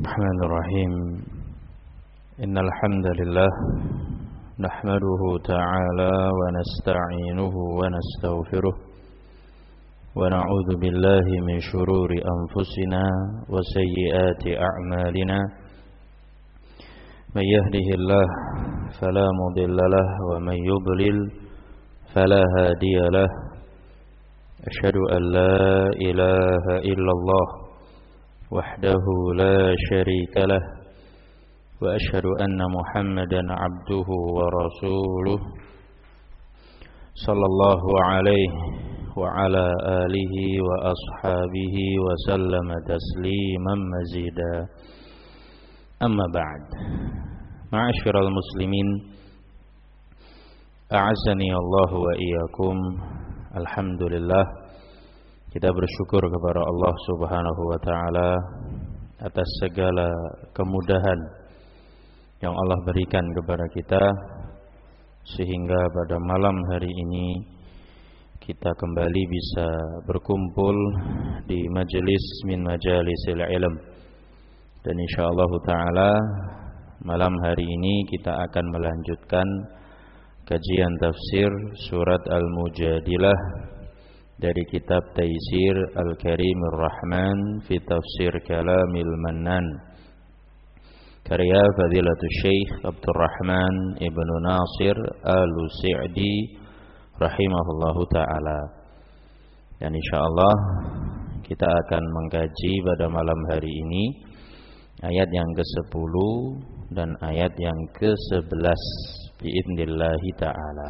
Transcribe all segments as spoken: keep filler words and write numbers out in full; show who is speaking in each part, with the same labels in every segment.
Speaker 1: الرحمن الرحيم إن الحمد لله نحمده تعالى ونستعينه ونستغفره ونعوذ بالله من شرور أنفسنا وسيئات أعمالنا من يهده الله فلا مضل له ومن يضلل فلا هادي له أشهد أن لا إله إلا الله وحده لا شريك له وأشهد أن محمدا عبده ورسوله صلى الله عليه وعلى آله وأصحابه وسلم تسليما مزيدا أما بعد معاشر المسلمين أعزني الله وإياكم. Alhamdulillah, kita bersyukur kepada Allah Subhanahu wa taala atas segala kemudahan yang Allah berikan kepada kita sehingga pada malam hari ini kita kembali bisa berkumpul di majelis min majalisil ilm. Dan insyaallah taala malam hari ini kita akan melanjutkan kajian tafsir surat Al-Mujadilah dari kitab Taisir Al-Karimur Rahman fi Tafsir Kalamil Mannan karya Fadilatul Syekh Abdurrahman Ibnu Nasir Al-Sa'di rahimahullahu taala. Dan insyaallah kita akan mengkaji pada malam hari ini ayat yang kesepuluh dan ayat yang kesebelas biidnillahi ta'ala.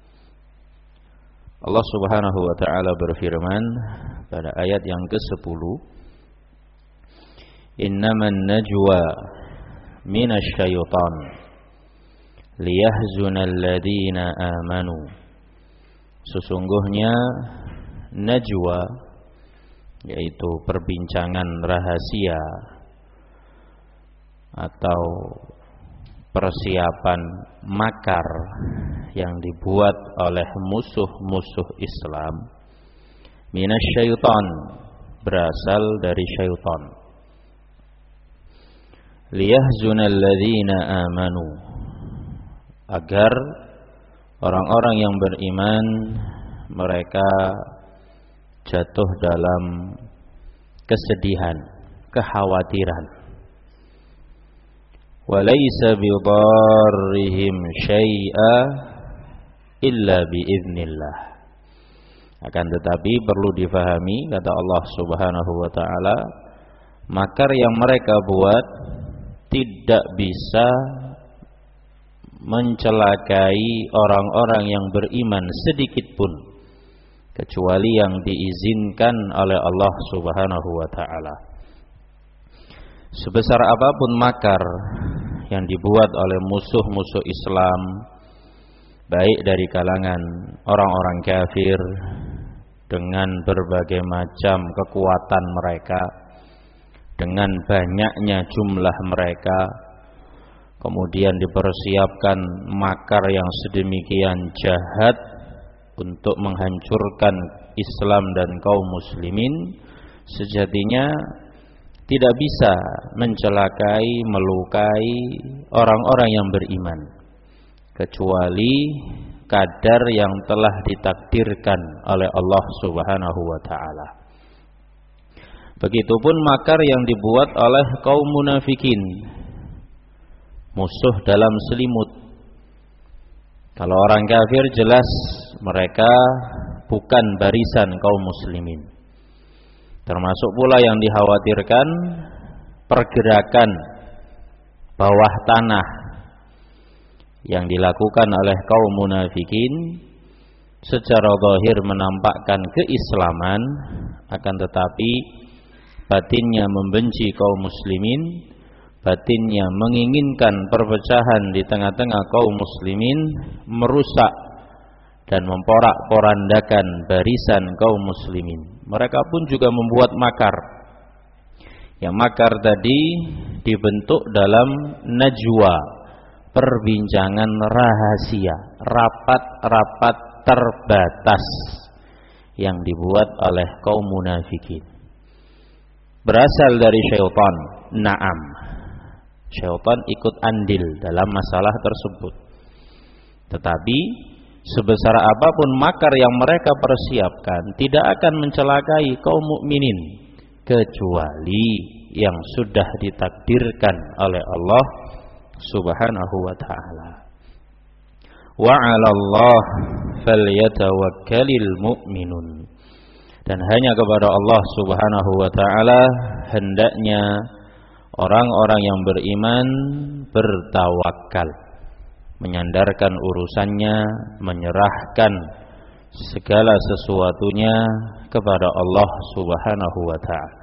Speaker 1: Allah Subhanahu wa ta'ala berfirman pada ayat yang kesepuluh, innaman najwa minasy syaitan liyahzunal ladzina amanu. Sesungguhnya najwa yaitu perbincangan rahasia atau persiapan makar yang dibuat oleh musuh-musuh Islam, minasyaiton, berasal dari syaitan. Liyahzunal ladzina amanu, agar orang-orang yang beriman mereka jatuh dalam kesedihan, kekhawatiran. Walaysa bidarrihim syai'a illa biiznillah. Akan tetapi perlu difahami, kata Allah Subhanahu wa taala, makar yang mereka buat tidak bisa mencelakai orang-orang yang beriman sedikit pun kecuali yang diizinkan oleh Allah Subhanahu wa taala. Sebesar apapun makar yang dibuat oleh musuh-musuh Islam, baik dari kalangan orang-orang kafir dengan berbagai macam kekuatan mereka, dengan banyaknya jumlah mereka, kemudian dipersiapkan makar yang sedemikian jahat untuk menghancurkan Islam dan kaum muslimin, sejatinya tidak bisa mencelakai, melukai orang-orang yang beriman kecuali kadar yang telah ditakdirkan oleh Allah Subhanahu wa taala. Begitupun makar yang dibuat oleh kaum munafikin, musuh dalam selimut. Kalau orang kafir jelas mereka bukan barisan kaum muslimin. Termasuk pula yang dikhawatirkan pergerakan bawah tanah yang dilakukan oleh kaum munafikin secara zahir menampakkan keislaman, akan tetapi batinnya membenci kaum muslimin, batinnya menginginkan perpecahan di tengah-tengah kaum muslimin, merusak dan memporak-porandakan barisan kaum muslimin. Mereka pun juga membuat makar. Yang makar tadi dibentuk dalam najwa, perbincangan rahasia, rapat-rapat terbatas yang dibuat oleh kaum munafikin. Berasal dari syaitan, na'am. Syaitan ikut andil dalam masalah tersebut. Tetapi sebesar apapun makar yang mereka persiapkan, tidak akan mencelakai kaum mukminin kecuali yang sudah ditakdirkan oleh Allah Subhanahu wa taala. Wa 'alallah falyatawakkalul mu'minun. Dan hanya kepada Allah Subhanahu wa taala hendaknya orang-orang yang beriman bertawakal, menyandarkan urusannya, menyerahkan segala sesuatunya kepada Allah Subhanahu wa taala.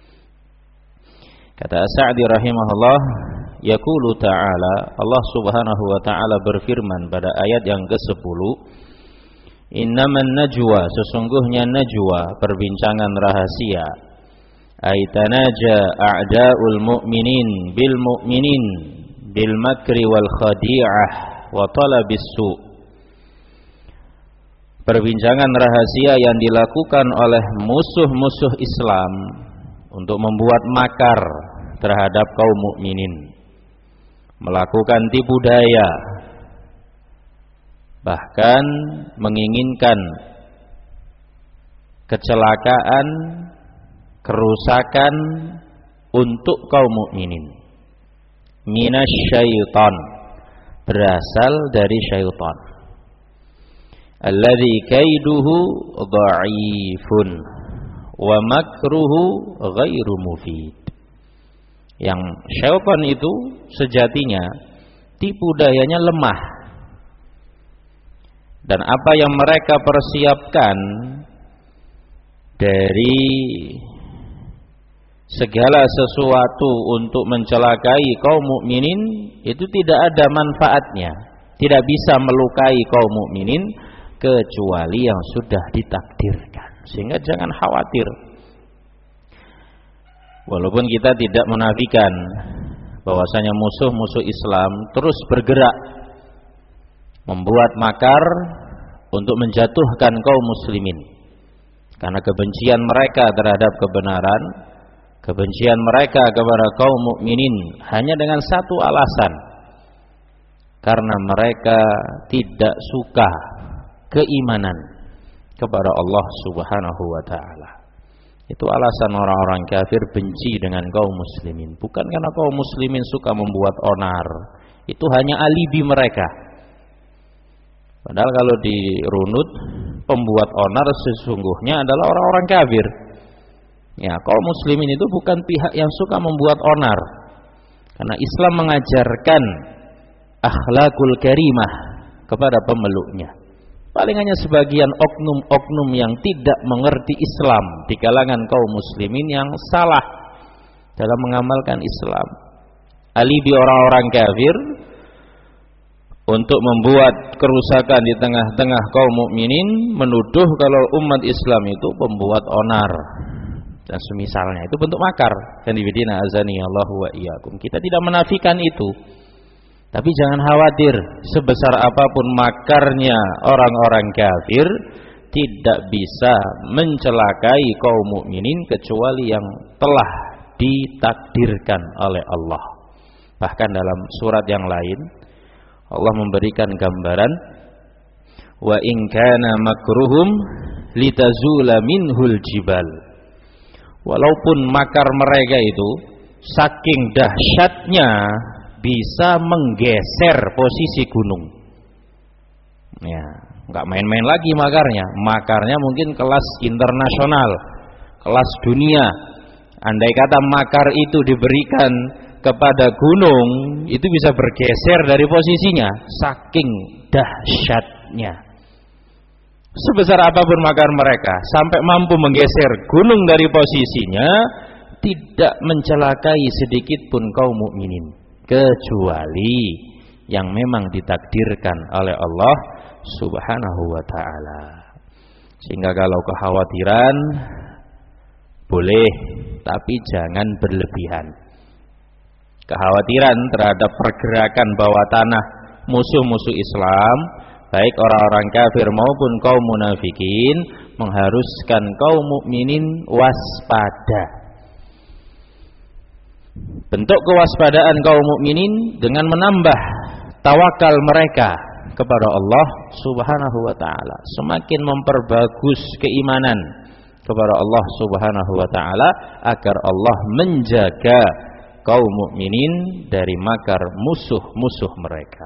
Speaker 1: Kata As-Sa'di rahimahullah, yaqulu ta'ala, Allah Subhanahu wa taala berfirman pada ayat yang kesepuluh, innaman najwa, sesungguhnya najwa, perbincangan rahasia, aitanaja a'da'ul mu'minin bil mu'minin bil makri wal khadi'ah wa talabis su'. Perbincangan rahasia yang dilakukan oleh musuh-musuh Islam untuk membuat makar terhadap kaum mukminin, melakukan tipu daya, bahkan menginginkan kecelakaan, kerusakan untuk kaum mukminin. Minasyaiton, berasal dari syaitan. Alladzi kaiduhu dha'ifun wa makruhu ghairu mufid. Yang syaitan itu sejatinya tipu dayanya lemah, dan apa yang mereka persiapkan dari segala sesuatu untuk mencelakai kaum mukminin itu tidak ada manfaatnya, tidak bisa melukai kaum mukminin kecuali yang sudah ditakdirkan. Sehingga jangan khawatir. Walaupun kita tidak menafikan bahwasanya musuh-musuh Islam terus bergerak membuat makar untuk menjatuhkan kaum muslimin, karena kebencian mereka terhadap kebenaran, kebencian mereka kepada kaum mukminin hanya dengan satu alasan, karena mereka tidak suka keimanan kepada Allah Subhanahu wa taala. Itu alasan orang-orang kafir benci dengan kaum muslimin, bukan karena kaum muslimin suka membuat onar. Itu hanya alibi mereka. Padahal kalau dirunut, pembuat onar sesungguhnya adalah orang-orang kafir. Ya, kaum muslimin itu bukan pihak yang suka membuat onar. Karena Islam mengajarkan akhlakul karimah kepada pemeluknya. Paling hanya sebagian oknum-oknum yang tidak mengerti Islam di kalangan kaum muslimin yang salah dalam mengamalkan Islam. Alibi orang-orang kafir untuk membuat kerusakan di tengah-tengah kaum mukminin, menuduh kalau umat Islam itu pembuat onar dan semisalnya. Itu bentuk makar. Kan dibidina azani Allahu wa iyyakum. Kita tidak menafikan itu. Tapi jangan khawatir, sebesar apapun makarnya orang-orang kafir tidak bisa mencelakai kaum mukminin kecuali yang telah ditakdirkan oleh Allah. Bahkan dalam surat yang lain Allah memberikan gambaran, wa in kana makruhum litazula minhul jibal. Walaupun makar mereka itu saking dahsyatnya bisa menggeser posisi gunung. Ya, enggak main-main lagi makarnya. Makarnya mungkin kelas internasional, kelas dunia. Andai kata makar itu diberikan kepada gunung, itu bisa bergeser dari posisinya, saking dahsyatnya. Sebesar apapun makar mereka, sampai mampu menggeser gunung dari posisinya, tidak mencelakai sedikit pun kaum mukminin, kecuali yang memang ditakdirkan oleh Allah Subhanahu wa taala. Sehingga kalau kekhawatiran boleh, tapi jangan berlebihan. Kekhawatiran terhadap pergerakan bawah tanah musuh-musuh Islam, baik orang-orang kafir maupun kaum munafikin, mengharuskan kaum mukminin waspada. Bentuk kewaspadaan kaum mukminin dengan menambah tawakal mereka kepada Allah Subhanahu wa taala, semakin memperbagus keimanan kepada Allah Subhanahu wa taala agar Allah menjaga kaum mukminin dari makar musuh-musuh mereka.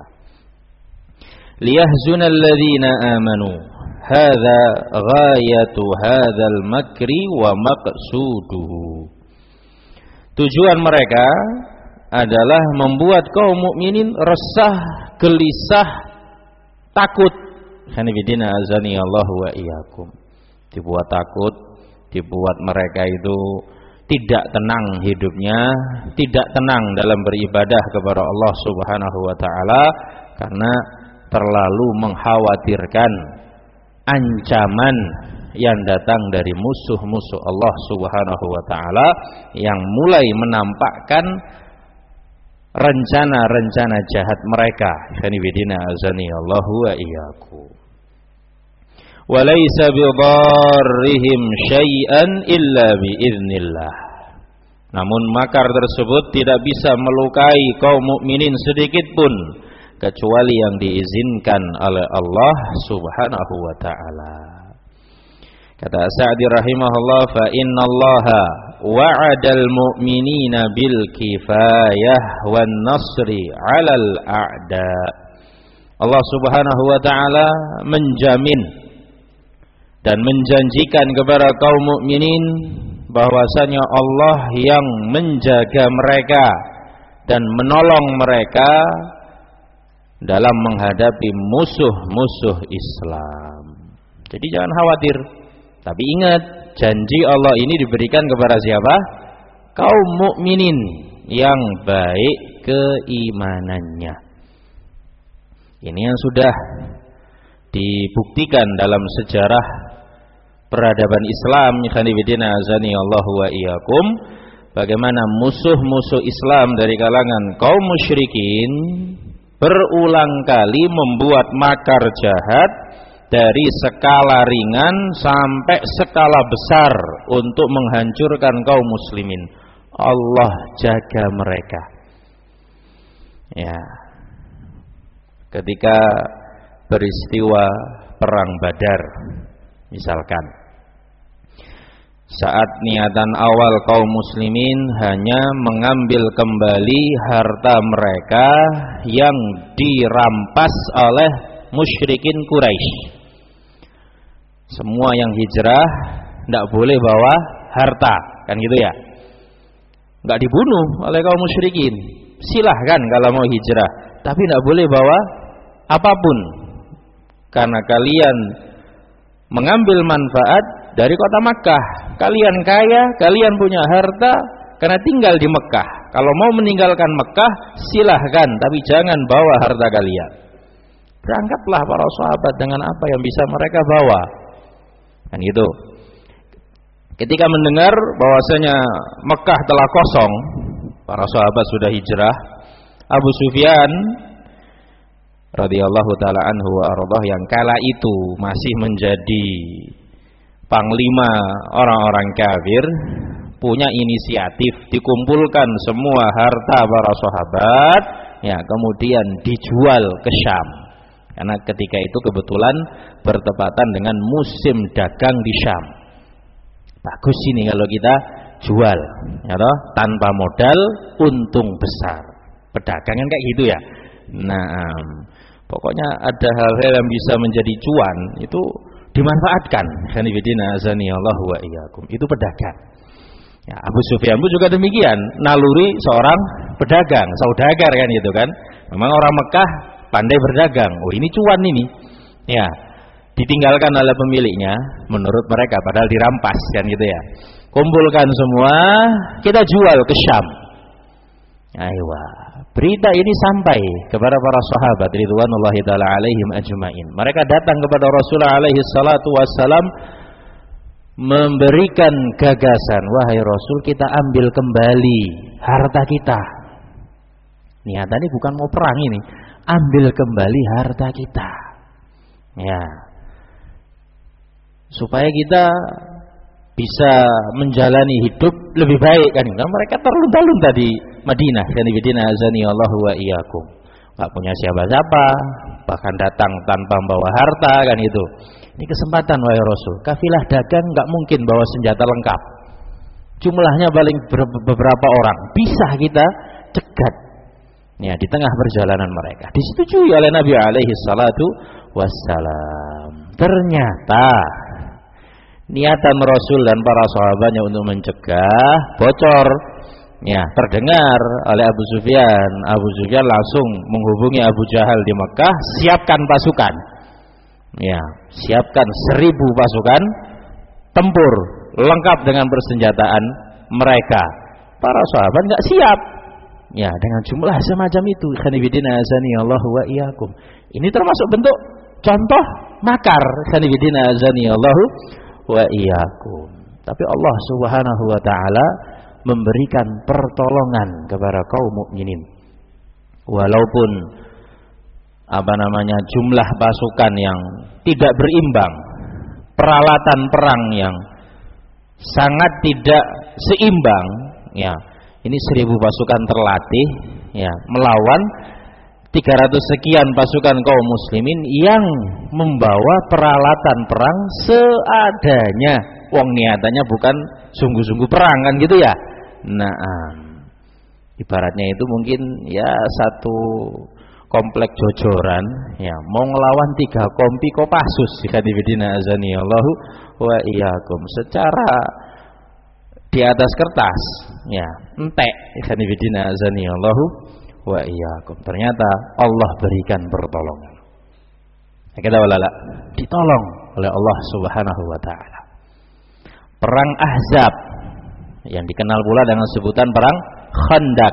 Speaker 1: Liyahzunal ladzina amanu, hadza ghayatu hadzal makri wa maqsuduhu. Tujuan mereka adalah membuat kaum mukminin resah, gelisah, takut. Hanifidina azani Allah wa iyyakum. Dibuat takut, dibuat mereka itu tidak tenang hidupnya, tidak tenang dalam beribadah kepada Allah Subhanahu wa taala karena terlalu mengkhawatirkan ancaman yang datang dari musuh-musuh Allah Subhanahu wa taala yang mulai menampakkan rencana-rencana jahat mereka. Hanifidina azani Allah wa iyyakum. Walaysa bidarrihim syai'an illa biiznillah. Namun makar tersebut tidak bisa melukai kaum mukminin sedikit pun kecuali yang diizinkan oleh Allah Subhanahu wa taala. Kata Sa'di rahimahullah, fa innallaha wa'adal mu'minina bil kifayah wan nasri 'alal a'da. Allah Subhanahu wa taala menjamin dan menjanjikan kepada kaum mukminin bahwasanya Allah yang menjaga mereka dan menolong mereka dalam menghadapi musuh-musuh Islam. Jadi jangan khawatir, tapi ingat janji Allah ini diberikan kepada siapa? Kaum mukminin yang baik keimanannya. Ini yang sudah dibuktikan dalam sejarah peradaban Islam. Ikhwanifidina azani Allah wa iyyakum, bagaimana musuh-musuh Islam dari kalangan kaum musyrikin berulang kali membuat makar jahat dari skala ringan sampai skala besar untuk menghancurkan kaum muslimin. Allah jaga mereka. Ya. Ketika peristiwa perang Badar misalkan, saat niatan awal kaum muslimin hanya mengambil kembali harta mereka yang dirampas oleh musyrikin Quraisy. Semua yang hijrah tidak boleh bawa harta, kan gitu ya. Enggak dibunuh oleh kaum musyrikin. Silahkan kalau mau hijrah, tapi tidak boleh bawa apapun. Karena kalian mengambil manfaat dari kota Makkah. Kalian kaya, kalian punya harta karena tinggal di Mekah. Kalau mau meninggalkan Mekah, silahkan, tapi jangan bawa harta kalian. Berangkatlah para sahabat dengan apa yang bisa mereka bawa. Kan gitu. Ketika mendengar bahwasanya Mekah telah kosong, para sahabat sudah hijrah, Abu Sufyan radhiyallahu taala anhu wa ardhah yang kala itu masih menjadi panglima orang-orang kafir, punya inisiatif dikumpulkan semua harta para sahabat, ya kemudian dijual ke Syam. Karena ketika itu kebetulan bertepatan dengan musim dagang di Syam. Bagus ini kalau kita jual, ya toh, tanpa modal untung besar. Pedagang kan kayak gitu ya. Nah, pokoknya ada hal-hal yang bisa menjadi cuan itu dimanfaatkan. Hanifidina azani Allah wa iyyakum. Itu pedagang. Ya, Abu Sufyan pun juga demikian, naluri seorang pedagang, saudagar kan gitu kan. Memang orang Mekah pandai berdagang. Oh, ini cuan ini. Ya, ditinggalkan oleh pemiliknya menurut mereka padahal dirampas kan gitu ya. Kumpulkan semua, kita jual ke Syam. Aywa. Berita ini sampai kepada para sahabat ridwanullahi taala alaihim ajmain. Mereka datang kepada Rasulullah alaihi salatu wassalam memberikan gagasan, wahai Rasul, kita ambil kembali harta kita. Niatannya bukan mau perang ini, ambil kembali harta kita. Ya. Supaya kita bisa menjalani hidup lebih baik kan. Nah, mereka terlunta-lunta di Madinah. Kanibidina azani Allahu wa iyyakum. Enggak punya siapa-siapa, bahkan datang tanpa membawa harta kan itu. Ini kesempatan wahai Rasul. Kafilah dagang enggak mungkin bawa senjata lengkap. Jumlahnya paling beberapa orang. Bisa kita cegat. Ya, di tengah perjalanan mereka. Disetujui oleh Nabi alaihi salatu wassalam. Ternyata niatan Rasul dan para sahabatnya untuk mencegah bocor. Ya, terdengar oleh Abu Sufyan. Abu Sufyan langsung menghubungi Abu Jahal di Mekah, siapkan pasukan. Ya, siapkan seribu pasukan tempur lengkap dengan persenjataan mereka. Para sahabat enggak siap. Ya, dengan jumlah semacam itu. Khanibidina azani Allahu wa iyyakum. Ini termasuk bentuk contoh makar. Khanibidina azani Allahu wa iyyakum. Tapi Allah Subhanahu wa taala memberikan pertolongan kepada kaum mukminin. Walaupun apa namanya jumlah pasukan yang tidak berimbang, peralatan perang yang sangat tidak seimbang, ya. Ini seribu pasukan terlatih, ya, melawan tiga ratus sekian pasukan kaum muslimin yang membawa peralatan perang seadanya. Wong niatannya bukan sungguh-sungguh perang kan gitu ya. Nah, ibaratnya itu mungkin ya satu komplek jojoran, ya, mau ngelawan tiga kompi Kopassus. Khadibidina azani Allahu wa iyyakum. Secara di atas kertas, ya, entek. Khadibidina azani Allahu wa iyyakum. Ternyata Allah berikan pertolongan. Kita walala ditolong oleh Allah Subhanahu wa taala. Perang Ahzab yang dikenal pula dengan sebutan perang Khandaq.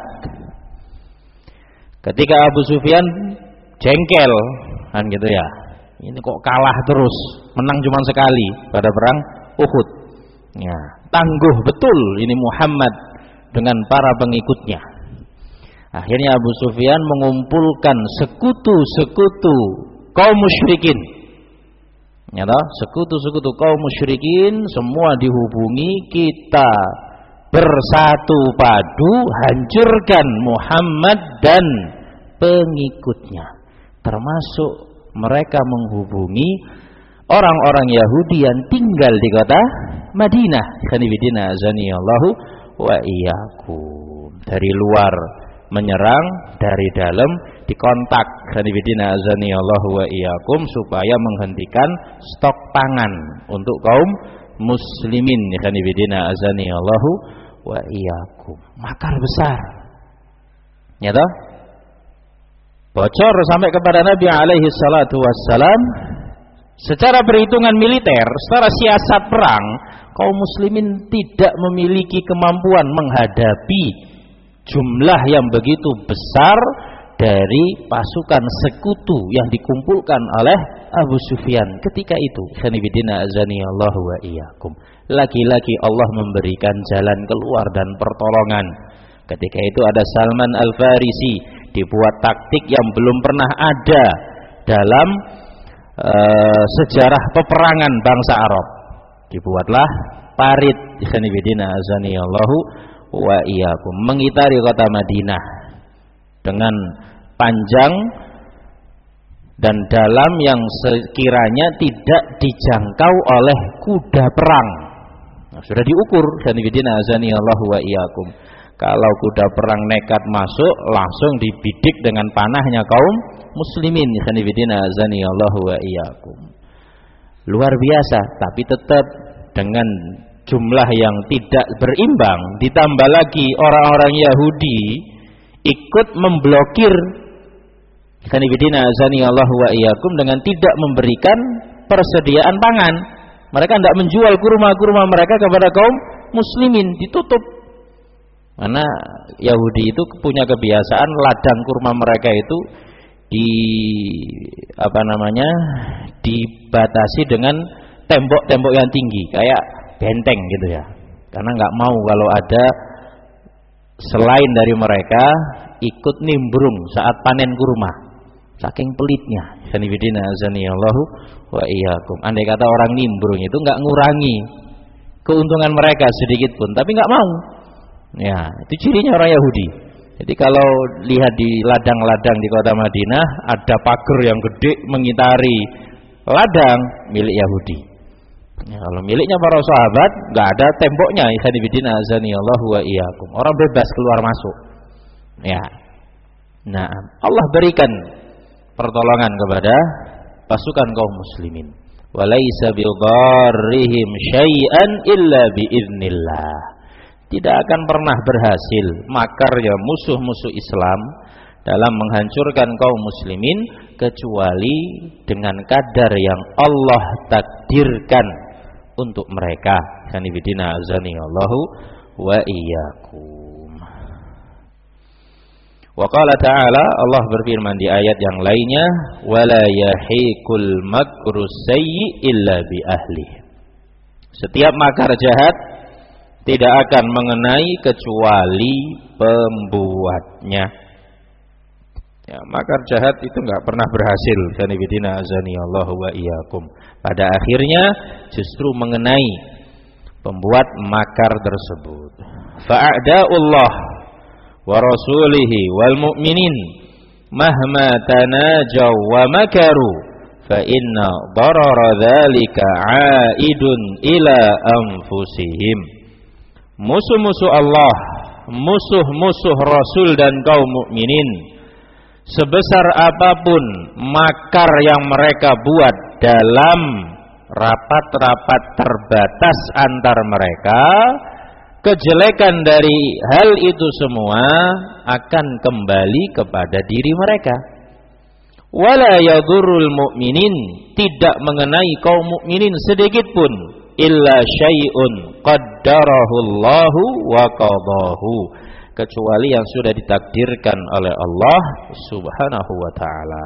Speaker 1: Ketika Abu Sufyan jengkel kan gitu ya. Ini kok kalah terus, menang cuma sekali pada perang Uhud. Ya, tangguh betul ini Muhammad dengan para pengikutnya. Akhirnya Abu Sufyan mengumpulkan sekutu-sekutu kaum musyrikin. Ya toh, sekutu-sekutu kaum musyrikin semua dihubungi, kita bersatu padu hancurkan Muhammad dan pengikutnya. Termasuk mereka menghubungi orang-orang Yahudi yang tinggal di kota Madinah. Khanibidina azani Allahu wa iyyakum. Dari luar menyerang, dari dalam dikontak. Khanibidina azani Allahu wa iyyakum supaya menghentikan stok pangan untuk kaum muslimin. Khanibidina azani Allahu wa iyyakum. Makar besar. Ya toh? Bocor sampai kepada Nabi alaihi salatu wassalam. Secara perhitungan militer, secara siasat perang, kaum muslimin tidak memiliki kemampuan menghadapi jumlah yang begitu besar dari pasukan sekutu yang dikumpulkan oleh Abu Sufyan ketika itu. Khanibidina azani Allahu wa iyyakum. Lagi-lagi Allah memberikan jalan keluar dan pertolongan. Ketika itu ada Salman Al-Farisi, dibuat taktik yang belum pernah ada dalam uh, sejarah peperangan bangsa Arab. Dibuatlah parit. Khanibidina azani Allahu wa iyyakum, mengitari kota Madinah dengan panjang dan dalam yang sekiranya tidak dijangkau oleh kuda perang. Nah, sudah diukur. Khanibidina azani Allahu wa iyyakum. Kalau kuda perang nekat masuk, langsung dibidik dengan panahnya kaum muslimin. Khanibidina azani Allahu wa iyyakum. Luar biasa, tapi tetap dengan jumlah yang tidak berimbang, ditambah lagi orang-orang Yahudi ikut memblokir Khanibidina azani Allahu wa iyyakum dengan tidak memberikan persediaan pangan. Mereka tidak menjual kurma-kurma mereka kepada kaum muslimin, ditutup. Karena Yahudi itu punya kebiasaan ladang kurma mereka itu di apa namanya dibatasi dengan tembok-tembok yang tinggi kayak benteng gitu ya. Karena nggak mau kalau ada selain dari mereka ikut nimbrung saat panen kurma. Saking pelitnya. Khanibidina azani Allahu wa iyyakum. Andai kata orang nimbrung itu nggak ngurangi keuntungan mereka sedikit pun, tapi nggak mau. Ya, itu cirinya orang Yahudi. Jadi kalau lihat di ladang-ladang di kota Madinah ada pagar yang gede mengitari ladang milik Yahudi. Ya, kalau miliknya para sahabat nggak ada temboknya. Ikhwanifidin azanillahu wa iyyakum. Orang bebas keluar masuk. Ya. Nah, Allah berikan pertolongan kepada pasukan kaum muslimin. Walaisa bidarrihim syai'an illa biiznillah. Tidak akan pernah berhasil makarnya musuh-musuh Islam dalam menghancurkan kaum muslimin kecuali dengan kadar yang Allah takdirkan untuk mereka. Sanibidina azanillahu wa iyyakum. Wa qala ta'ala, Allah berfirman di ayat yang lainnya, wala yahiqul makru sayyi illa bi ahli. Setiap makar jahat tidak akan mengenai kecuali pembuatnya. Ya, makar jahat itu enggak pernah berhasil. Sanibidina azanillahu wa iyyakum. Pada akhirnya justru mengenai pembuat makar tersebut. Fa'ada'ullah wa rasulihi wal mu'minin mahma tanajaw wa makaru fa inna darara dzalika 'aidun ila anfusihim. Musuh-musuh Allah, musuh-musuh Rasul dan kaum mukminin, sebesar apapun makar yang mereka buat dalam rapat-rapat terbatas antar mereka, kejelekan dari hal itu semua akan kembali kepada diri mereka. Wala yadurrul mu'minin, tidak mengenai kaum mukminin sedikit pun, illa syai'un qaddarahu Allahu wa qadahu, kecuali yang sudah ditakdirkan oleh Allah Subhanahu wa taala.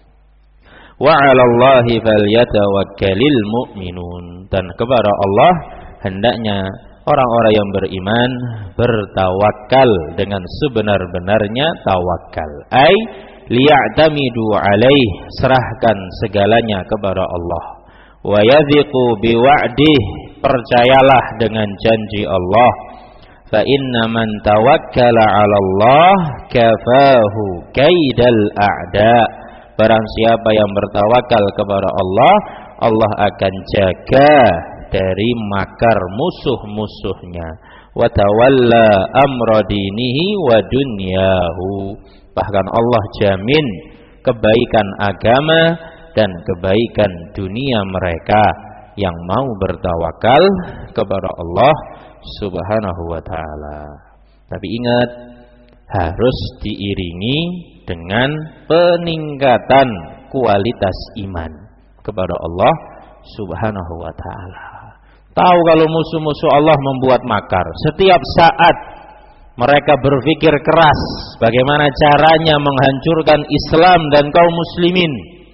Speaker 1: Wa 'alallahi falyatawakkalul mu'minun, dan kepada Allah hendaknya orang-orang yang beriman bertawakal dengan sebenar-benarnya tawakal. Ai liya'tamidu alaih, serahkan segalanya kepada Allah. Wa yadhiqu biwa'dih, percayalah dengan janji Allah. Fa inna man tawakkala 'ala Allah kafahu kaidal a'da. Barang siapa yang bertawakal kepada Allah, Allah akan jaga dari makar musuh-musuhnya. Wa tawalla amra dinihi wa dunyahu. Bahkan Allah jamin kebaikan agama dan kebaikan dunia mereka yang mau bertawakal kepada Allah Subhanahu wa taala. Tapi ingat, harus diiringi dengan peningkatan kualitas iman kepada Allah Subhanahu wa taala. Tahu kalau musuh-musuh Allah membuat makar, setiap saat mereka berpikir keras bagaimana caranya menghancurkan Islam dan kaum muslimin.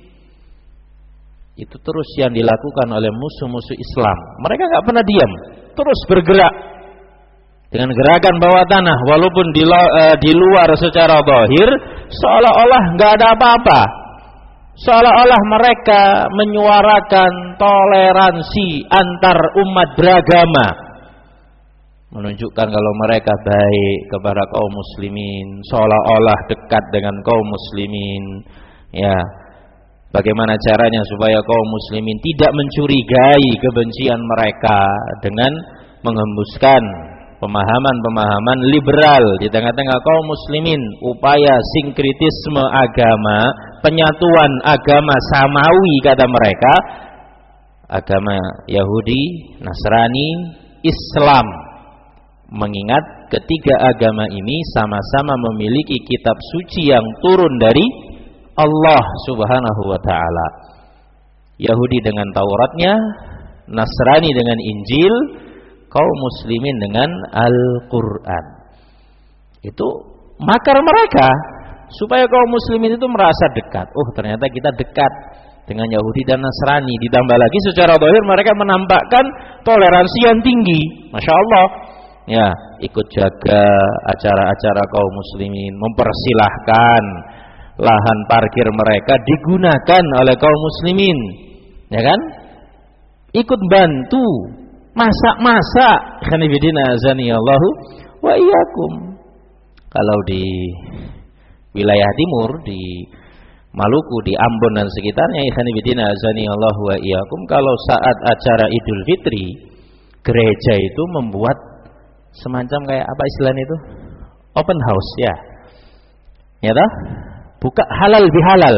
Speaker 1: Itu terus yang dilakukan oleh musuh-musuh Islam. Mereka nggak pernah diam, terus bergerak dengan gerakan bawah tanah, walaupun di, uh, di luar secara zahir seolah-olah nggak ada apa-apa, seolah-olah mereka menyuarakan toleransi antar umat beragama, menunjukkan kalau mereka baik kepada kaum muslimin, seolah-olah dekat dengan kaum muslimin. Ya, bagaimana caranya supaya kaum muslimin tidak mencurigai kebencian mereka dengan menghembuskan pemahaman-pemahaman liberal di tengah-tengah kaum muslimin, upaya sinkritisme agama, penyatuan agama samawi kata mereka, agama Yahudi, Nasrani, Islam. Mengingat ketiga agama ini sama-sama memiliki kitab suci yang turun dari Allah Subhanahu wa taala. Yahudi dengan Tauratnya, Nasrani dengan Injil, kaum muslimin dengan Al-Qur'an. Itu makar mereka supaya kaum muslimin itu merasa dekat. Oh, ternyata kita dekat dengan Yahudi dan Nasrani. Ditambah lagi secara zahir mereka menampakkan toleransi yang tinggi. Masya Allah. Ya, ikut jaga acara-acara kaum muslimin, mempersilahkan lahan parkir mereka digunakan oleh kaum muslimin, ya kan? Ikut bantu masak-masak. Khanifidina azanillahu wa iyyakum. Kalau di wilayah timur, di Maluku, di Ambon dan sekitarnya, khanifidina azanillahu wa iyyakum, kalau saat acara Idul Fitri, gereja itu membuat semacam kayak apa istilahnya itu? Open house, ya. Ya toh? Buka halal bihalal.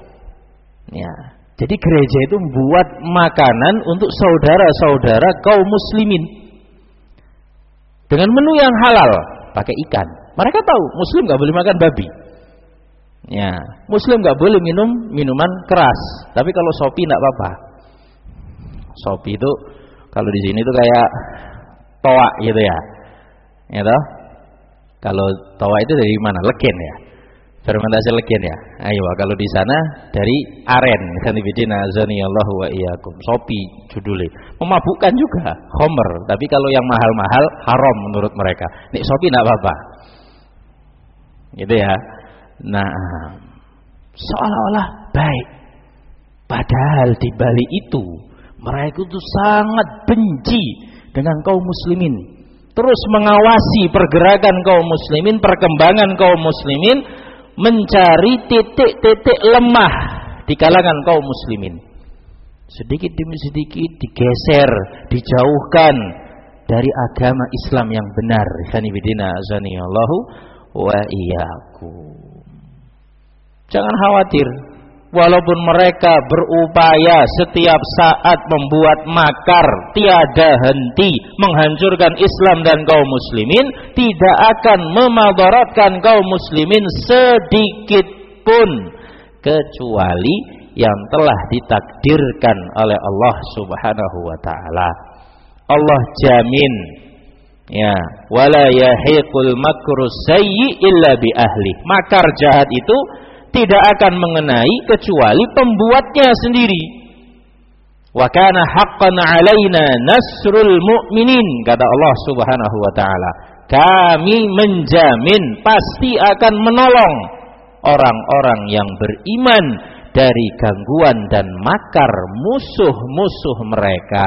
Speaker 1: Ya. Jadi gereja itu membuat makanan untuk saudara-saudara kaum muslimin dengan menu yang halal, pakai ikan. Mereka tahu muslim nggak boleh makan babi. Ya, muslim nggak boleh minum minuman keras. Tapi kalau sopi nggak apa-apa. Sopi itu kalau di sini tuh kayak toa gitu ya. Ya toh? Kalau toa itu dari mana? Legen ya. Fermentasi legen ya. Ayo, kalau di sana dari aren. Khanifidina azanillahu wa iyyakum. Sopi judulnya. Memabukkan juga, khamr. Tapi kalau yang mahal-mahal haram menurut mereka. Nih sopi enggak apa-apa. Gitu ya. Nah, seolah-olah baik. Padahal di balik itu mereka itu sangat benci dengan kaum muslimin. Terus mengawasi pergerakan kaum muslimin, perkembangan kaum muslimin, mencari titik-titik lemah di kalangan kaum muslimin. Sedikit demi sedikit digeser, dijauhkan dari agama Islam yang benar. Khanifidina azanillahu wa iyyakum. Jangan khawatir, walaupun mereka berupaya setiap saat membuat makar tiada henti menghancurkan Islam dan kaum muslimin, tidak akan memadaratkan kaum muslimin sedikit pun kecuali yang telah ditakdirkan oleh Allah Subhanahu wa taala. Allah jamin, ya, wala yahiqul makru sayyi illa bi ahli. Makar jahat itu tidak akan mengenai kecuali pembuatnya sendiri. Wa kana haqqan 'alaina nasrul mu'minin, kata Allah Subhanahu wa taala. Kami menjamin pasti akan menolong orang-orang yang beriman dari gangguan dan makar musuh-musuh mereka.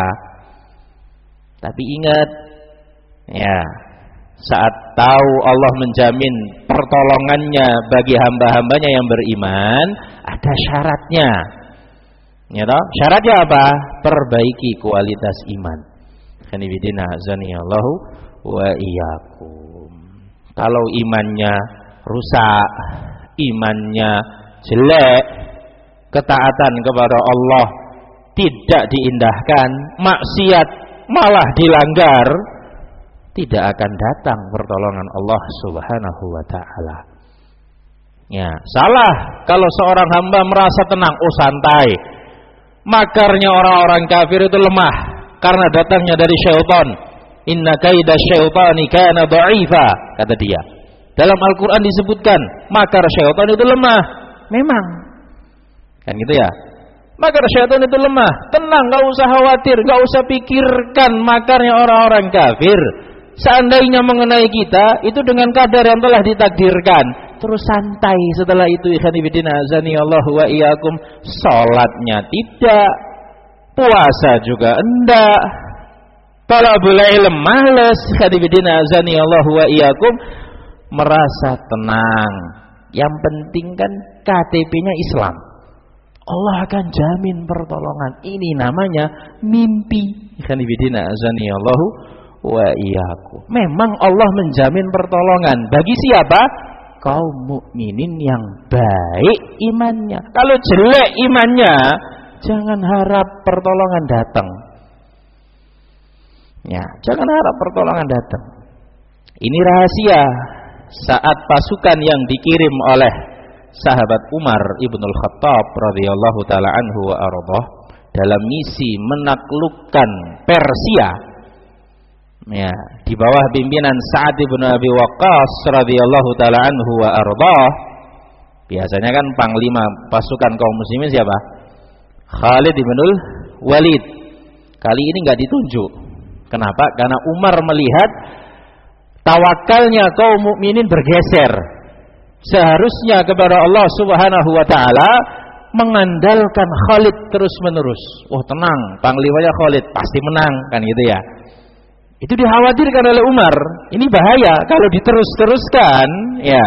Speaker 1: Tapi ingat, ya, saat tahu Allah menjamin pertolongannya bagi hamba-hambanya yang beriman, ada syaratnya. Ya toh? Syaratnya apa? Perbaiki kualitas iman. Khanifidina azanillahu wa iyyakum. Kalau imannya rusak, imannya jelek, ketaatan kepada Allah tidak diindahkan, maksiat malah dilanggar, tidak akan datang pertolongan Allah Subhanahu wa taala. Ya, salah kalau seorang hamba merasa tenang, oh santai. Makarnya orang-orang kafir itu lemah karena datangnya dari syaitan. Inna kaida syaitani kana dha'ifa, kata dia. Dalam Al-Qur'an disebutkan makar syaitan itu lemah. Memang. Kan gitu ya. Makar syaitan itu lemah. Tenang, enggak usah khawatir, enggak usah pikirkan makarnya orang-orang kafir. Seandainya mengenai kita itu dengan kadar yang telah ditakdirkan, terus santai. Setelah itu ikhwanifidina azanillahu wa iyyakum, salatnya tidak, puasa juga enggak, talabul ilm males, ikhwanifidina azanillahu wa iyyakum, merasa tenang. Yang penting kan K T P-nya Islam. Allah akan jamin pertolongan. Ini namanya mimpi. Ikhwanifidina azanillahu wa iyyakum. Memang Allah menjamin pertolongan bagi siapa? Kaum mukminin yang baik imannya. Kalau jelek imannya, jangan harap pertolongan datang. Ya, jangan harap pertolongan datang. Ini rahasia saat pasukan yang dikirim oleh sahabat Umar ibnul Khattab radhiyallahu taala anhu wa ardhah dalam misi menaklukkan Persia, ya, di bawah pimpinan Sa'ad bin Abi Waqqas radhiyallahu taala anhu wa ardhah. Biasanya kan panglima pasukan kaum muslimin siapa? Khalid bin Walid. Kali ini enggak ditunjuk. Kenapa? Karena Umar melihat tawakalnya kaum mukminin bergeser. Seharusnya kepada Allah Subhanahu wa taala mengandalkan Khalid terus-menerus. Oh, tenang, panglimanya Khalid pasti menang, kan gitu ya. Itu dikhawatirkan oleh Umar. Ini bahaya kalau diterus-teruskan, ya.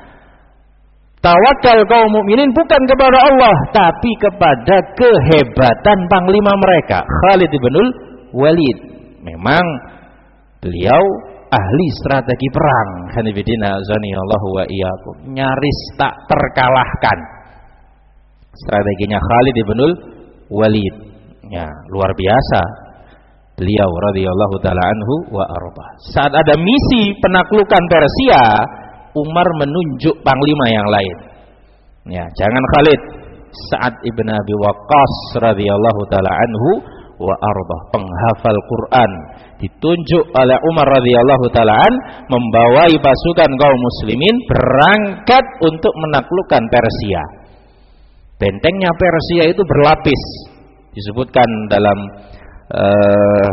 Speaker 1: Tawakal kaum mukminin bukan kepada Allah, tapi kepada kehebatan panglima mereka, Khalid bin Walid. Memang beliau ahli strategi perang, hanifidina azanillahu wa iyyakum, nyaris tak terkalahkan. Strateginya Khalid bin Walid, ya, luar biasa. Beliau radhiyallahu taala anhu wa arba. Saat ada misi penaklukan Persia, Umar menunjuk panglima yang lain. Ya, jangan Khalid, Sa'ad ibn Abi Waqqas radhiyallahu taala anhu wa arba, penghafal Quran, ditunjuk oleh Umar radhiyallahu taala an membawai pasukan kaum muslimin berangkat untuk menaklukkan Persia. Bentengnya Persia itu berlapis. Disebutkan dalam uh,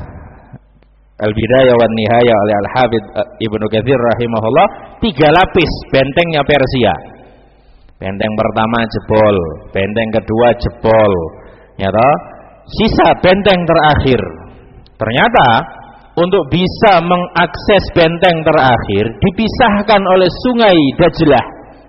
Speaker 1: Al-Bidayah wan Nihayah oleh Al-Hafidz Ibnu Katsir rahimahullah, tiga lapis bentengnya Persia. Benteng pertama jebol, benteng kedua jebol, ya toh? Sisa benteng terakhir. Ternyata untuk bisa mengakses benteng terakhir dipisahkan oleh sungai Dajlah.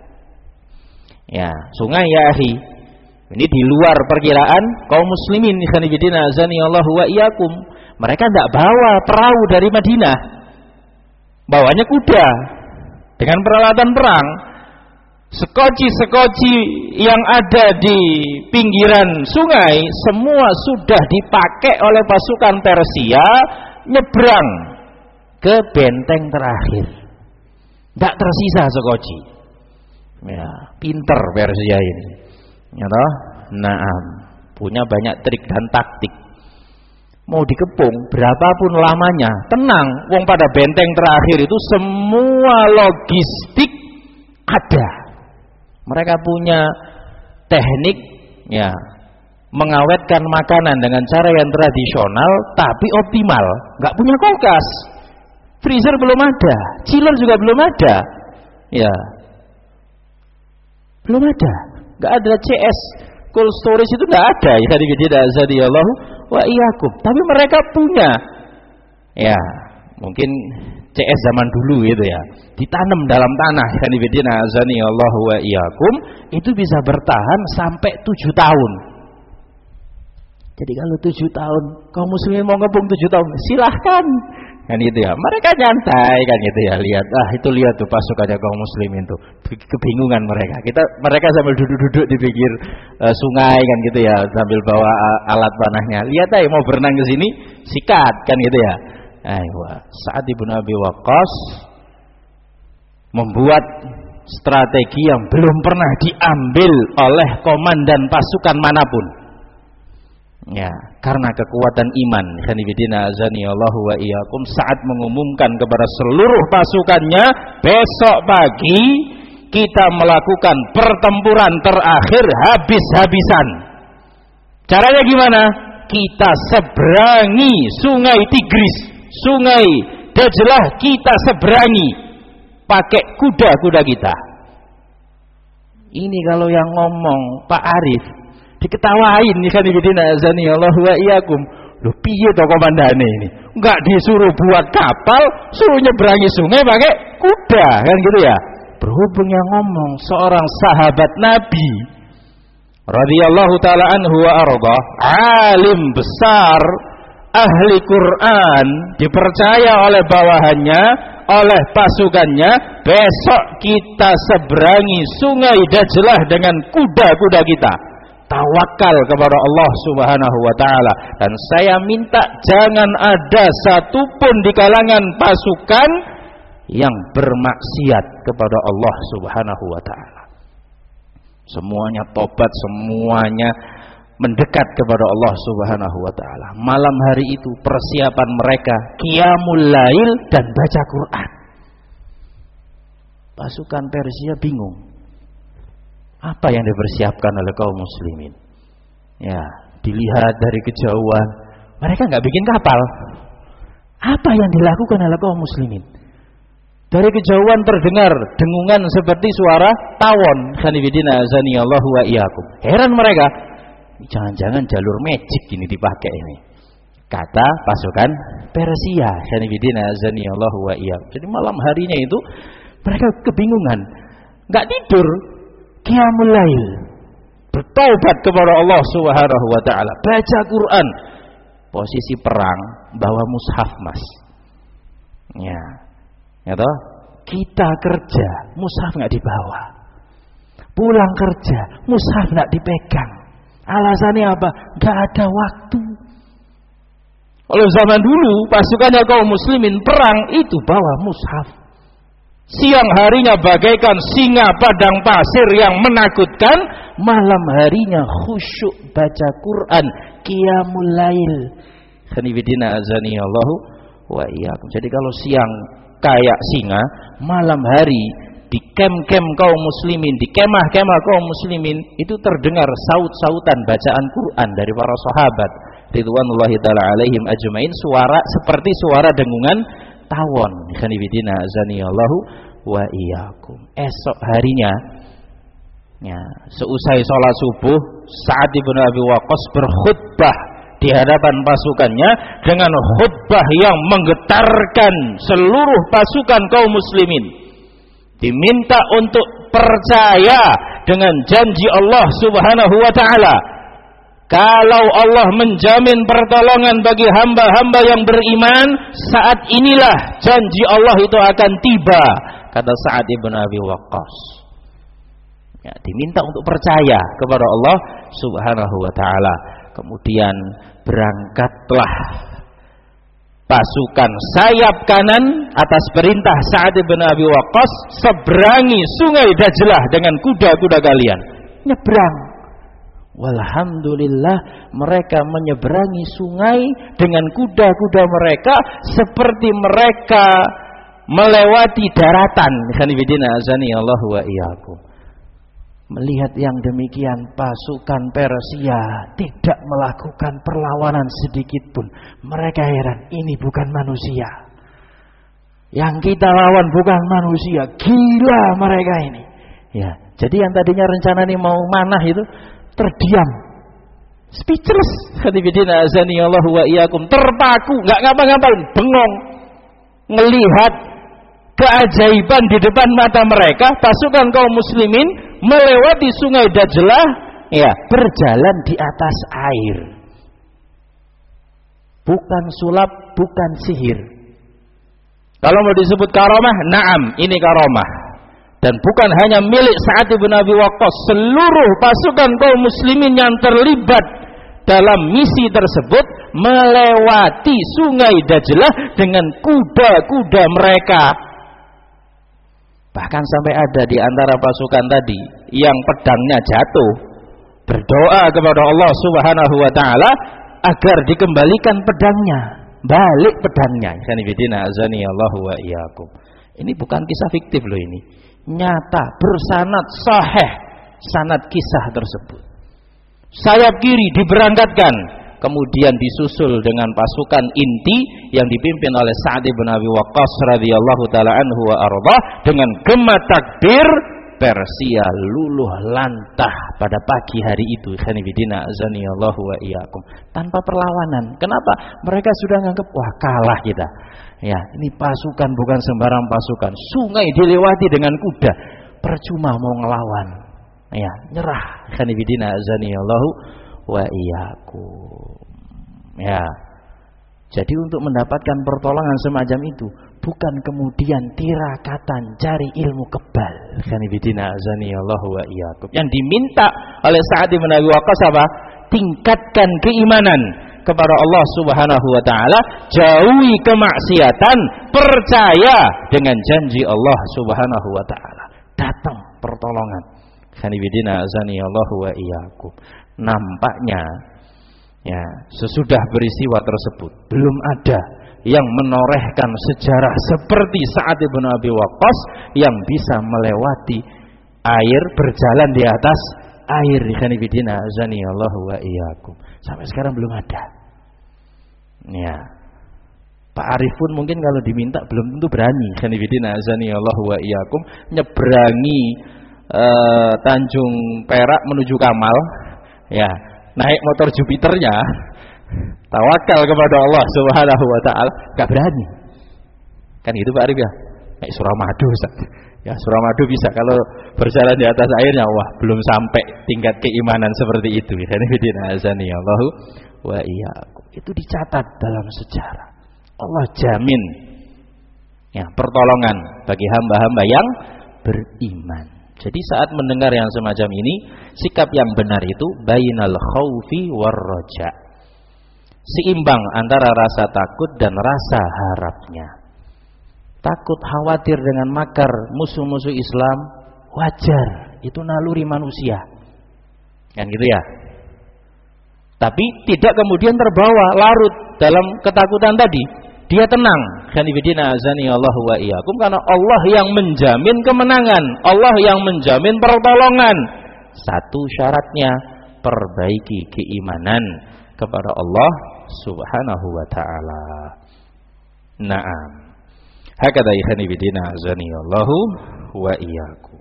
Speaker 1: Ya, sungai ya akhi. Ini di luar perkiraan kaum muslimin, ikhwanifidina azanillahu wa iyyakum. Mereka tidak bawa perahu dari Madinah, bawanya kuda dengan peralatan perang. Sekoci-sekoci yang ada di pinggiran sungai semua sudah dipakai oleh pasukan Persia nyebrang ke benteng terakhir. Tidak tersisa sekoci. Ya, pinter Persia ini. Ya toh? Naam, punya banyak trik dan taktik. Mau dikepung berapapun lamanya, tenang, wong pada benteng terakhir itu semua logistik ada. Mereka punya teknik, ya, mengawetkan makanan dengan cara yang tradisional tapi optimal. Nggak punya kulkas, freezer belum ada, chiller juga belum ada, ya, belum ada, nggak ada C S, cold storage itu nggak ada. Ya, tidak zadiyallahu wa iyyakum. Tapi mereka punya, ya, mungkin C S zaman dulu gitu ya, ditanam dalam tanah, kanibidina azani Allah wa iyyakum, itu bisa bertahan sampai tujuh tahun. Jadi kalau tujuh tahun kaum muslimin mau ngepung tujuh tahun, silahkan, kan gitu ya. Mereka nyantai kan gitu ya, lihat, ah itu lihat tuh pasukannya kaum muslimin tuh, kebingungan mereka. Kita mereka sambil duduk-duduk di pinggir uh, sungai kan gitu ya, sambil bawa uh, alat panahnya. Lihat aja mau berenang ke sini, sikat kan gitu ya. Ayo, Sa'ad ibn Abi Waqqas membuat strategi yang belum pernah diambil oleh komandan pasukan manapun. Ya, karena kekuatan iman. Khanifidina azani Allahu wa iyyakum, Sa'ad mengumumkan kepada seluruh pasukannya, besok pagi kita melakukan pertempuran terakhir habis-habisan. Caranya gimana? Kita seberangi Sungai Tigris, Sungai Dajlah kita seberangi pakai kuda-kuda kita. Ini kalau yang ngomong Pak Arif diketawain nih, kan ibidina azani Allah wa iyyakum. Loh piye to komandane ini? Enggak disuruh buat kapal, suruh nyeberangi sungai pakai kuda, kan gitu ya. Berhubung yang ngomong seorang sahabat Nabi radhiyallahu taala anhu wa arda, alim besar, ahli Quran, dipercaya oleh bawahannya, oleh pasukannya, besok kita seberangi Sungai Dajlah dengan kuda-kuda kita. Tawakal kepada Allah Subhanahu wa taala, dan saya minta jangan ada satupun di kalangan pasukan yang bermaksiat kepada Allah Subhanahu wa taala. Semuanya tobat, semuanya mendekat kepada Allah Subhanahu wa taala. Malam hari itu persiapan mereka qiyamul lail dan baca Quran. Pasukan Persia bingung. Apa yang dipersiapkan oleh kaum muslimin? Ya, dilihat dari kejauhan, mereka nggak bikin kapal. Apa yang dilakukan oleh kaum muslimin? Dari kejauhan terdengar dengungan seperti suara tawon. Khanifidina azani Allahu wa iyyakum. Heran mereka, jangan-jangan jalur magic ini dipakai ini. kata pasukan Persia. Sanibidina azanillahu wa iyyakum. Jadi malam harinya itu mereka kebingungan, enggak tidur, qiyamul lail, bertaubat kepada Allah Subhanahu wa taala, baca Quran, posisi perang, bawa mushaf, Mas. Ya. Ya toh? Kita kerja, mushaf enggak dibawa. Pulang kerja, mushaf enggak dipegang. Alasannya apa? Enggak ada waktu. Kalau zaman dulu pasukannya kaum muslimin perang itu bawa mushaf. Siang harinya bagaikan singa padang pasir yang menakutkan, malam harinya khusyuk baca Quran, qiyamul lail. Khanifidina azanillahu wa iyyakum. Jadi kalau siang kayak singa, malam hari di kem-kem kaum muslimin, di kemah-kemah kaum muslimin itu terdengar saut-sautan bacaan Quran dari para sahabat ridwanullahi taala alaihim ajmain, suara seperti suara dengungan tawon. Khanifidina azanillahu wa iyyakum. Esok harinya ya, seusai sholat subuh, Sa'ad bin Abi Waqqas berkhutbah di hadapan pasukannya dengan khutbah yang menggetarkan seluruh pasukan kaum muslimin. Diminta untuk percaya dengan janji Allah Subhanahu wa taala. Kalau Allah menjamin pertolongan bagi hamba-hamba yang beriman, saat inilah janji Allah itu akan tiba, kata Sa'ad bin Abi Waqqas. Ya, diminta untuk percaya kepada Allah Subhanahu wa taala. Kemudian berangkatlah pasukan sayap kanan atas perintah Sa'ad bin Abi Waqqas seberangi sungai Dajlah dengan kuda-kuda kalian. Nyebrang. Walhamdulillah mereka menyeberangi sungai dengan kuda-kuda mereka seperti mereka melewati daratan. Khanifidina azanillahu wa iyyakum. Melihat yang demikian, pasukan Persia tidak melakukan perlawanan sedikit pun. Mereka heran, ini bukan manusia. Yang kita lawan bukan manusia, gila mereka ini. Ya, jadi yang tadinya rencana ini mau manah itu terdiam, speechless. Khanifidina azanillahu wa iyyakum, terpaku, nggak ngapa-ngapain, bengong, ngelihat keajaiban di depan mata mereka. Pasukan kaum muslimin melewati sungai Dajlah, ya, berjalan di atas air. Bukan sulap, bukan sihir. Kalau mau disebut karamah, na'am, ini karamah. Dan bukan hanya milik Sa'ad bin Abi Waqqas, seluruh pasukan kaum muslimin yang terlibat dalam misi tersebut melewati sungai Dajlah dengan kuda-kuda mereka. Bahkan sampai ada di antara pasukan tadi yang pedangnya jatuh, berdoa kepada Allah Subhanahu wa taala agar dikembalikan pedangnya, balik pedangnya. Khanifidina azanillahu wa iyyakum. Ini bukan kisah fiktif loh, ini nyata, bersanad sahih sanad kisah tersebut. Sayap kiri diberangkatkan, kemudian disusul dengan pasukan inti yang dipimpin oleh Sa'ad bin Abi Waqqas radhiyallahu taala anhu wa arda. Dengan gema takbir, Persia luluh lantah pada pagi hari itu. Khanifidina azanillahu wa iyyakum, tanpa perlawanan. Kenapa? Mereka sudah menganggap, wah, kalah kita. Ya, ini pasukan bukan sembarang pasukan. Sungai dilewati dengan kuda, percuma mau ngelawan. Ya, nyerah. Khanifidina azanillahu wa iyyakum. Ya. Jadi untuk mendapatkan pertolongan semacam itu bukan kemudian tirakatan cari ilmu kebal. Khanifidina azanillahu wa iyyakum. Yang diminta oleh Sa'ad bin Abi Waqqas apa? Tingkatkan keimanan kepada Allah Subhanahu wa taala, jauhi kemaksiatan, percaya dengan janji Allah Subhanahu wa taala. Datang pertolongan. Khanifidina azanillahu wa iyyakum. Nampaknya ya, sesudah peristiwa tersebut belum ada yang menorehkan sejarah seperti Sa'ad bin Abi Waqqas yang bisa melewati air, berjalan di atas air. Khanifidina azanillahu wa iyyakum. Sampai sekarang belum ada. Ya, Pak Arif pun mungkin kalau diminta belum tentu berani. Khanifidina azanillahu wa iyyakum, nyeberangi uh, Tanjung Perak menuju Kamal, ya, naik motor Jupiternya Tawakal kepada Allah Subhanahu wa taala, enggak berani. Kan gitu Pak Arif ya. Kayak Suramadu Ustaz. Ya Suramadu bisa, kalau berjalan di atas airnya wah belum sampai tingkat keimanan seperti itu. Allahu wa iyyakum. Itu dicatat dalam sejarah. Allah jamin ya pertolongan bagi hamba-hamba yang beriman. Jadi saat mendengar yang semacam ini, sikap yang benar itu bainal khaufi war raja. Seimbang antara rasa takut dan rasa harapnya. Takut khawatir dengan makar musuh-musuh Islam wajar, itu naluri manusia. Kan gitu ya. Tapi tidak kemudian terbawa larut dalam ketakutan tadi. Dia tenang. Khanifidina azani Allah wa iyyakum, karena Allah yang menjamin kemenangan, Allah yang menjamin pertolongan. Satu syaratnya, perbaiki keimanan kepada Allah Subhanahu wa taala. Naam. Hakadha khanifidina azani Allah wa iyyakum.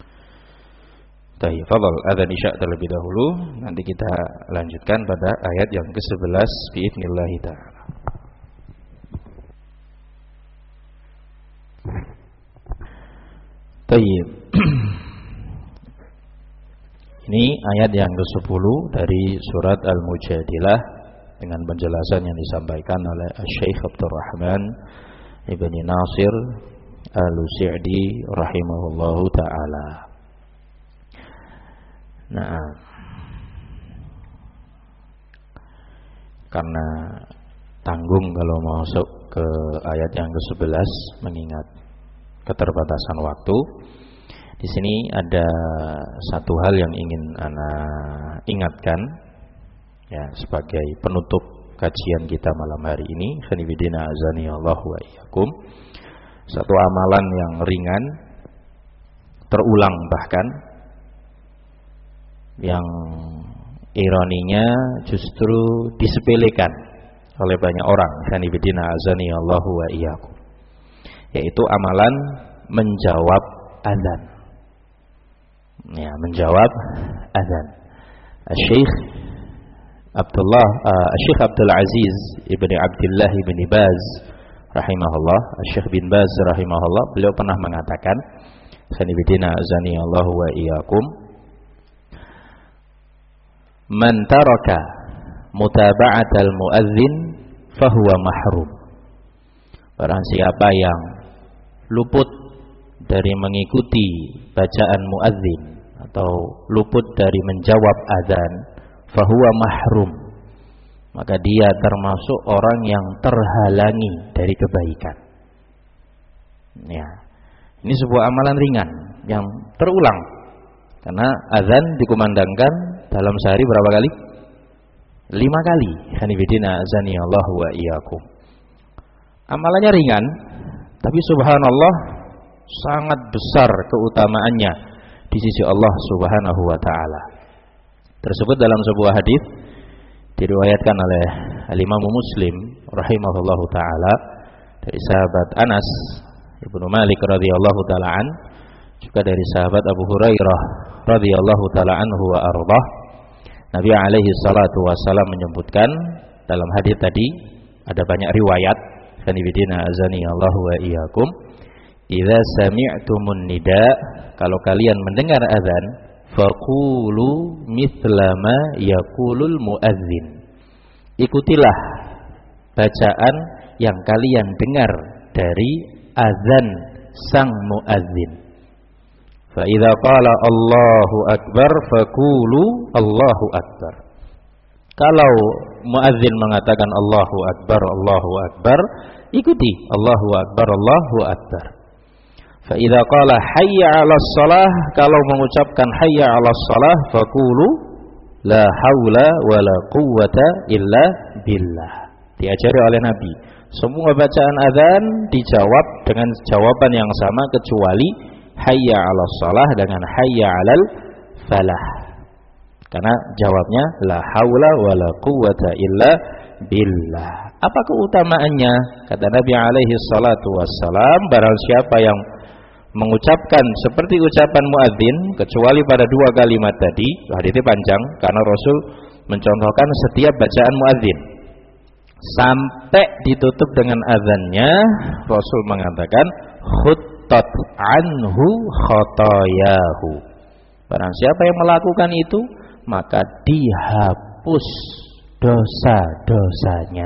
Speaker 1: Baik, fadhal adzan isya terlebih dahulu, nanti kita lanjutkan pada ayat yang ke sebelas biidznillah taala. Baik. Ini ayat yang ke sepuluh dari surat Al-Mujadilah dengan penjelasan yang disampaikan oleh Syekh Abdurrahman Ibn Nasir Al-Sa'di rahimahullahu taala. Nah, karena tanggung kalau masuk ke ayat yang ke sebelas mengingat keterbatasan waktu. Di sini ada satu hal yang ingin ana ingatkan ya sebagai penutup kajian kita malam hari ini. Khanifidina azani Allah wa iyyakum. Satu amalan yang ringan, terulang bahkan, yang ironinya justru disepelekan oleh banyak orang. Khanifidina azani Allah wa iyyakum. Yaitu amalan menjawab azan. Ya, menjawab azan. Syekh Abdullah uh, Syekh Abdul Aziz Ibni Abdullah Ibni Baz rahimahullah, Syekh bin Baz rahimahullah, beliau pernah mengatakan, khanifidina azani Allah wa iyyakum, man taraka mutaba'atal muadzin fahuwa mahrum. Barang siapa yang luput dari mengikuti bacaan muadzin atau luput dari menjawab azan, fahuwa mahrum, maka dia termasuk orang yang terhalangi dari kebaikan. Ya, ini sebuah amalan ringan yang terulang, karena azan dikumandangkan dalam sehari berapa kali? Lima kali. Khanifidina azani Allah wa iyyakum. Amalannya ringan, tapi subhanallah sangat besar keutamaannya di sisi Allah Subhanahu wa taala. Tersebut dalam sebuah hadis diriwayatkan oleh Al-Imam Muslim rahimahullahu taala dari sahabat Anas Ibnu Malik radhiyallahu taala an, juga dari sahabat Abu Hurairah radhiyallahu taala anhu wa ardhah. Nabi alaihi salatu wasallam menyebutkan dalam hadis tadi, ada banyak riwayat, khanifidina azani Allah wa iyyakum, idza sami'tumun nida, kalau kalian mendengar azan, faqulu mithla ma yaqulul muadzin, ikutilah bacaan yang kalian dengar dari azan sang muadzin. Fa idza qala Allahu akbar faqulu Allahu akbar. Kalau muadzin mengatakan Allahu akbar Allahu akbar, ikuti Allahu akbar Allahu akbar. Fa idza qala hayya 'alas shalah, kalau mengucapkan hayya 'alas shalah faqulu la haula wala quwwata illa billah. Diajari oleh Nabi, semua bacaan azan dijawab dengan jawaban yang sama kecuali hayya 'alas shalah dengan hayya 'alal falah. Karena jawabnya la haula wala quwwata illa billah. Apa keutamaannya? Kata Nabi alaihi salatu wassalam, barang siapa yang mengucapkan seperti ucapan muadzin kecuali pada dua kalimat tadi, hadisnya panjang karena Rasul mencontohkan setiap bacaan muadzin. sampai ditutup dengan azannya, Rasul mengatakan khuttat anhu khotoyahu. Barang siapa yang melakukan itu, maka dihapus dosa-dosanya.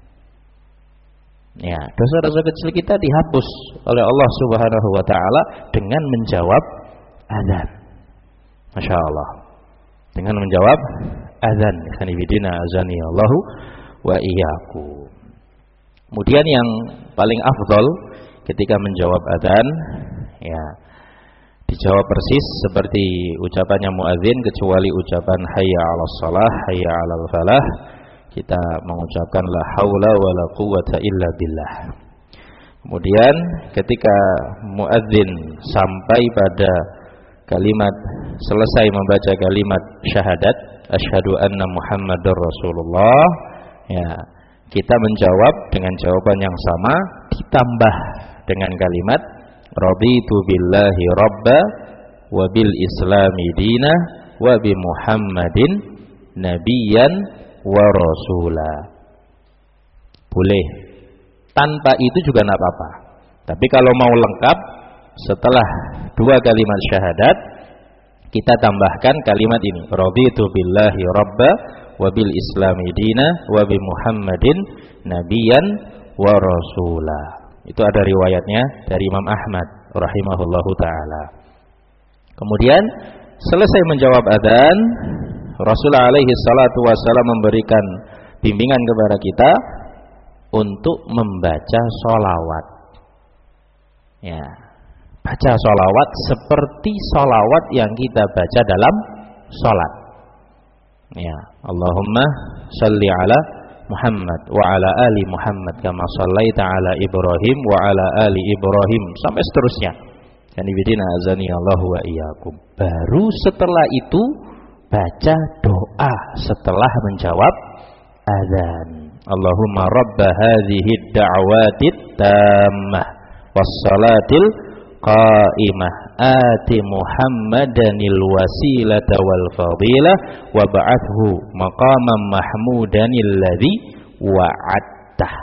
Speaker 1: Ya, dosa-dosa kecil kita dihapus oleh Allah Subhanahu wa taala dengan menjawab azan. Masya Allah. Dengan menjawab azan. Khanifidina azani Allahu wa iyyakum. Kemudian yang paling afdal ketika menjawab azan, ya, dijawab persis seperti ucapannya muadzin, kecuali ucapan hayya 'alas shalah, hayya 'alal falah. Kita mengucapkan la haula wala quwwata illa billah. Kemudian ketika muadzin sampai pada kalimat, selesai membaca kalimat syahadat asyhadu anna muhammadar rasulullah, ya, kita menjawab dengan jawaban yang sama, ditambah dengan kalimat raditu billahi rabba wa bil islami dina wa bi muhammadin nabiyyan wa rasula. Boleh. Tanpa itu juga tidak apa-apa. Tapi kalau mau lengkap, setelah dua kalimat syahadat, kita tambahkan kalimat ini, raditu billahi rabba wa bil islami dina wa bi muhammadin nabiyyan wa rasula. Itu ada riwayatnya dari Imam Ahmad rahimahullahu taala. Kemudian selesai menjawab adzan, Rasulullah alaihi salatu wasallam memberikan bimbingan kepada kita untuk membaca sholawat. Ya, baca sholawat seperti sholawat yang kita baca dalam sholat. Ya, Allahumma sholli ala Muhammad wa ala ali Muhammad kama shallaita ala Ibrahim wa ala ali Ibrahim, sampai seterusnya. Kanibidina azani Allahu wa iyyakum. Baru setelah itu baca doa setelah menjawab azan. Allahumma rabba hadhihi ad-da'awatid tammah was-salatil qa'imah ati Muhammadanil wasilata wal fadilah wa ba'athu maqaman mahmudanil ladzi wa'adtah.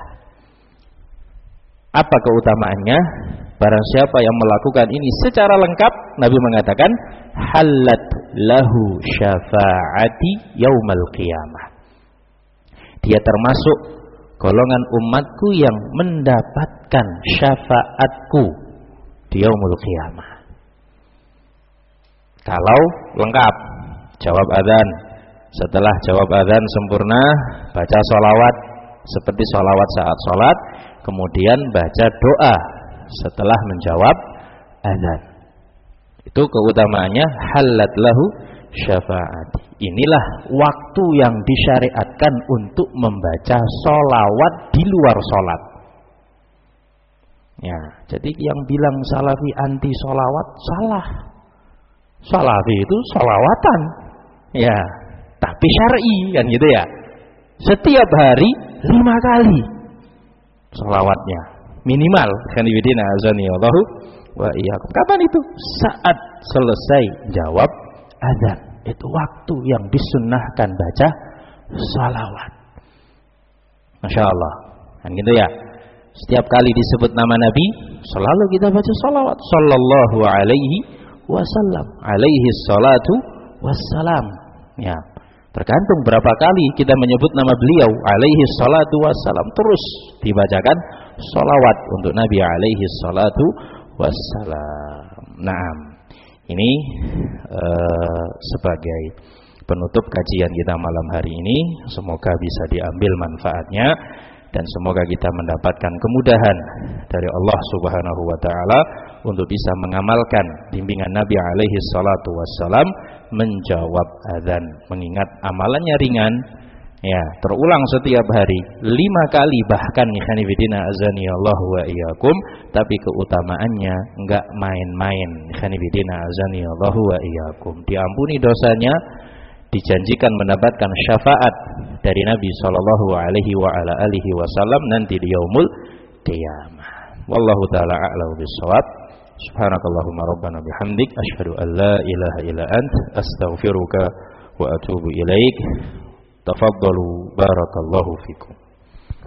Speaker 1: Apa keutamaannya? Barang siapa yang melakukan ini secara lengkap, Nabi mengatakan halat lahu syafa'ati yaumal qiyamah. Dia termasuk golongan umatku yang mendapatkan syafaatku di yaumul qiyamah. Kalau lengkap, jawab adzan. Setelah jawab adzan sempurna, baca sholawat seperti sholawat saat sholat, kemudian baca doa setelah menjawab adzan. Itu keutamaannya halat lahu syafaat. Inilah waktu yang disyariatkan untuk membaca sholawat di luar sholat. Ya, jadi yang bilang salafi anti sholawat salah. Salafi itu sholawatan, ya, tapi syar'i kan gitu ya. Setiap hari lima kali sholawatnya minimal. Kanibidina azani Allahu wa iyyakum. Kapan itu? Saat selesai jawab adzan. Itu waktu yang disunnahkan baca salawat. Masya Allah, kan gitu ya. Setiap kali disebut nama Nabi, selalu kita baca salawat. Sallallahu alaihi wasallam, alaihi salatu wassalam. Ya, tergantung berapa kali kita menyebut nama beliau, alaihi salatu wassalam, terus dibacakan salawat untuk Nabi alaihi salatu wassalam. Naam. Ini uh, sebagai penutup kajian kita malam hari ini. Semoga bisa diambil manfaatnya dan semoga kita mendapatkan kemudahan dari Allah Subhanahu wa taala untuk bisa mengamalkan bimbingan Nabi alaihi salatu wassalam menjawab adzan. Mengingat amalannya ringan, ya, terulang setiap hari lima kali bahkan. Khanifidina azani Allah wa iyyakum. Tapi keutamaannya enggak main-main. Khanifidina azani Allah wa iyyakum. Diampuni dosanya, dijanjikan mendapatkan syafaat dari Nabi sallallahu alaihi wa ala alihi wasallam nanti di yaumul qiyamah. Wallahu taala a'lam bissawab. Subhanakallahumma rabbana bihamdik asyhadu an la ilaha illa ant astaghfiruka wa atubu ilaik. Tafaddalu barakallahu fikum.